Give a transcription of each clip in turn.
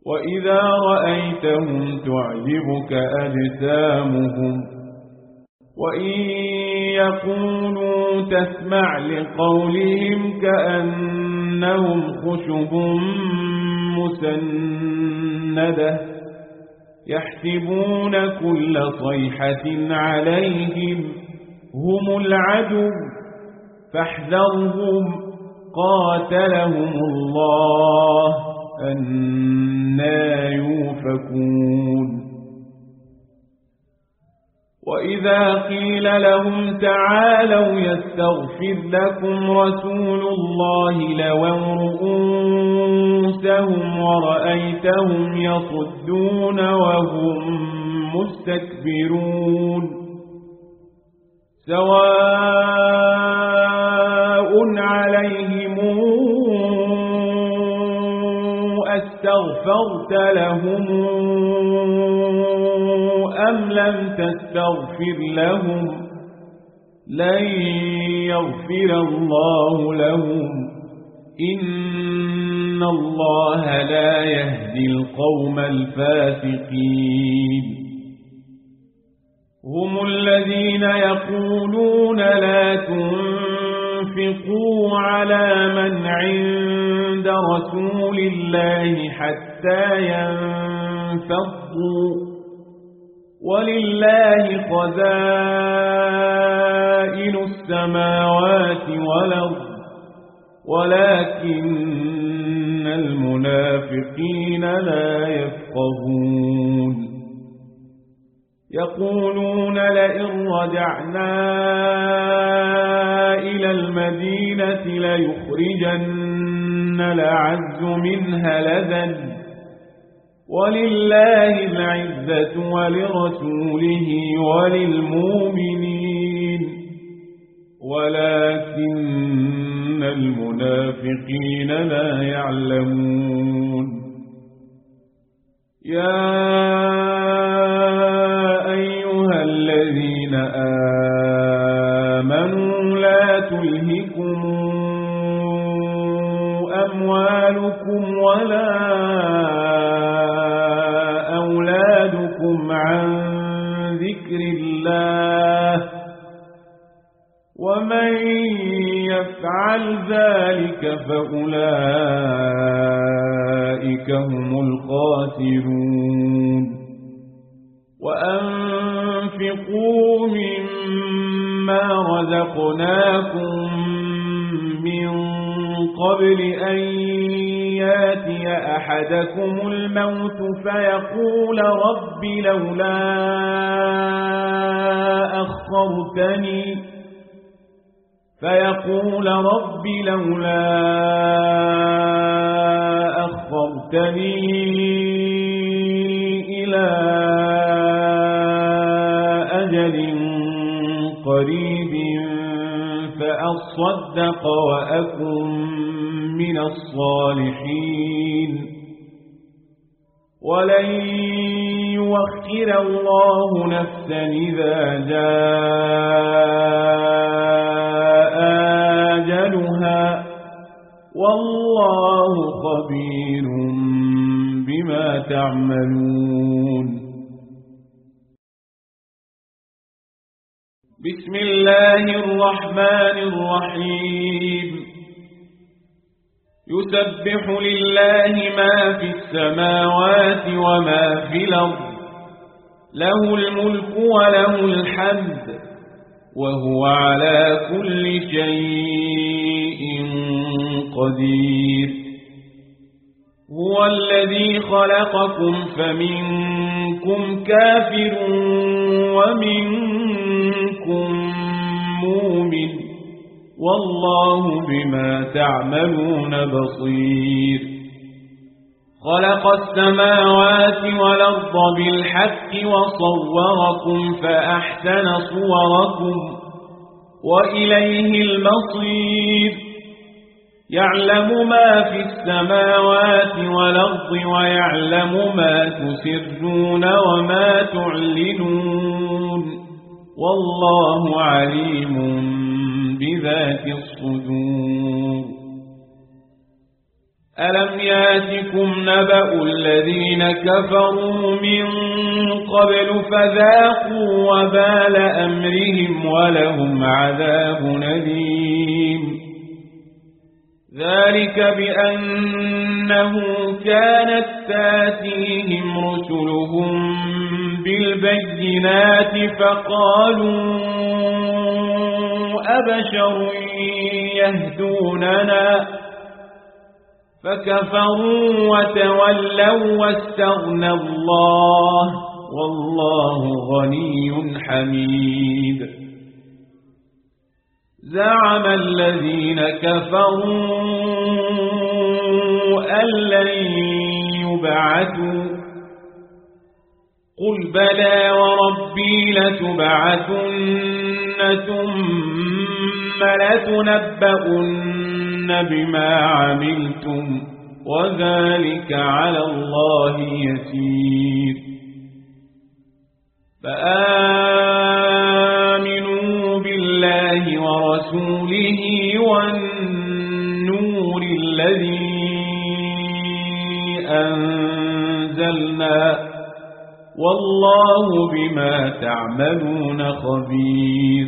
وإذا رأيتهم تعجبك أجسامهم وإن يقولوا تسمع لقولهم كأنهم خشب مسندة يحسبون كل صيحة عليهم هم العدو فاحذرهم قاتلهم الله أنى يؤفكون وإذا قيل لهم تعالوا يستغفر لكم رسول الله لووا رؤوسهم ورأيتهم يصدون وهم مستكبرون سواء عليهم أستغفرت لهم أم لم تستغفر لهم لن يغفر الله لهم إن الله لا يهدي القوم الفاسقين هم الذين يقولون لا تنفقوا على من عند رسول الله حتى ينفضوا ولله خزائن السماوات والأرض ولكن المنافقين لا يفقهون يقولون لئن رجعنا إلى المدينة ليخرجن الأعز منها الأذل ولله العزة ولرسوله وللمؤمنين ولكن المنافقين لا يعلمون يا أيها الذين آمنوا لا تلهكم أموالكم ولا أولادكم عن ذكر الله ومن يفعل ذلك فأولئك هم الخاسرون وأنفقوا مما رزقناكم من قبل أن ياتي أحدكم الموت فيقول رب لولا أخرتني إلى أجل قريب فأصدق وأكن من الصالحين ولن يؤخر الله نفسا إذا جاء أجلها والله خبير بما تعملون بسم الله الرحمن الرحيم يسبح لله ما في السماوات وما في الأرض له الملك وله الحمد وهو على كل شيء قدير هو الذي خلقكم فمنكم كافر ومنكم مؤمن والله بما تعملون بصير خلق السماوات والأرض بالحق وصوركم فأحسن صوركم وإليه المصير يعلم ما في السماوات والأرض ويعلم ما تسرون وما تعلنون والله عليم بذات الصدور ألم ياتكم نبأ الذين كفروا من قبل فذاقوا وبال أمرهم ولهم عذاب أليم ذلك بأنه كانت تاتيهم رسلهم بالبينات فقالوا أبشر يهدوننا فكفروا وتولوا واستغنى الله والله غني حميد زعم الذين كفروا أن لن يبعثوا قل بلى وربي لتبعثن ثم لتنبؤن بما عملتم وذلك على الله يسير فآمنوا بالله ورسوله والنور الذي أنزلنا والله بما تعملون خبير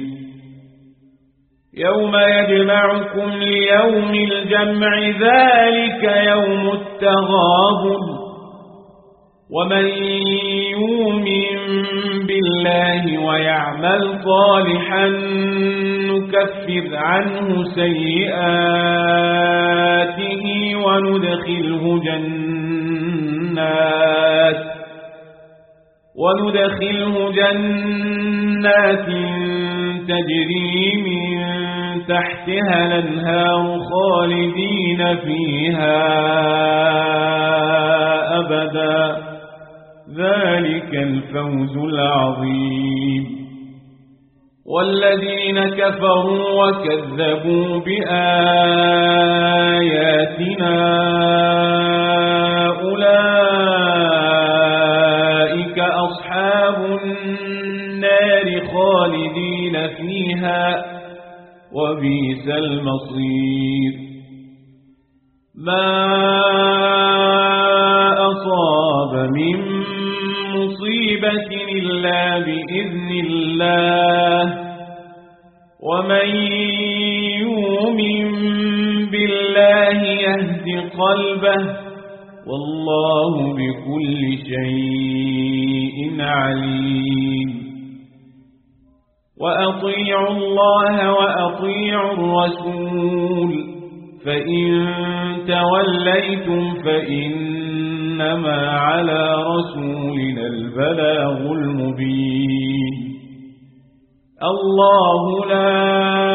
يوم يجمعكم ليوم الجمع ذلك يوم التغابن ومن يؤمن بالله ويعمل صالحا نكفر عنه سيئاته وندخله جنات تجري من تحتها الأنهار خالدين فيها أبدا ذلك الفوز العظيم والذين كفروا وكذبوا بآياتنا أولئك أصحاب النار خالدين فيها وبئس المصير ما أصاب من مصيبة إلا بإذن الله ومن يؤمن بالله يهد قلبه والله بكل شيء عليم وأطيعوا الله وأطيعوا الرسول فإن توليتم فإنما على رسولنا البلاغ المبين الله لا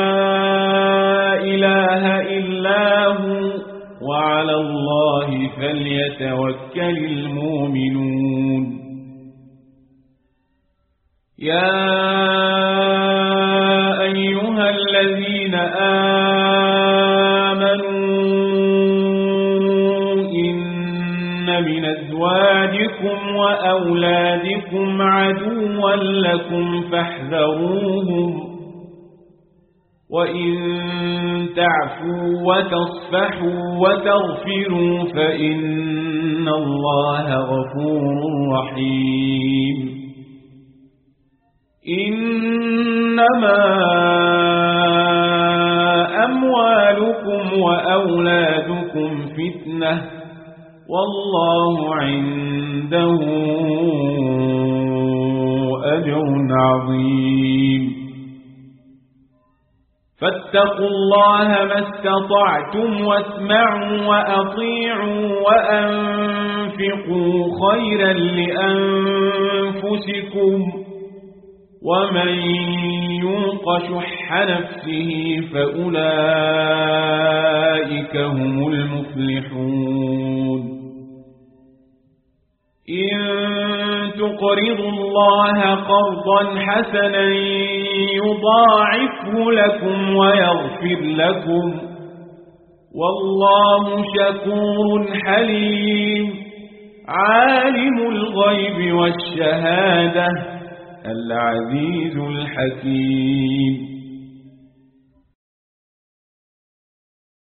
إله إلا هو وعلى الله فليتوكل المؤمنون يا أيها الذين آمنوا إن من أزواجكم وأولادكم عدوا لكم فاحذروهم وإن تعفوا وتصفحوا وتغفروا فإن الله غفور رحيم إنما أموالكم وأولادكم فتنة والله عنده أجر عظيم فاتقوا الله ما استطعتم واسمعوا وأطيعوا وأنفقوا خيرا لأنفسكم ومن يوق شح نفسه فأولئك هم المفلحون إن تقرضوا الله قرضا حسنا يضاعفه لكم ويغفر لكم والله شكور حليم عالم الغيب والشهادة العزيز الحكيم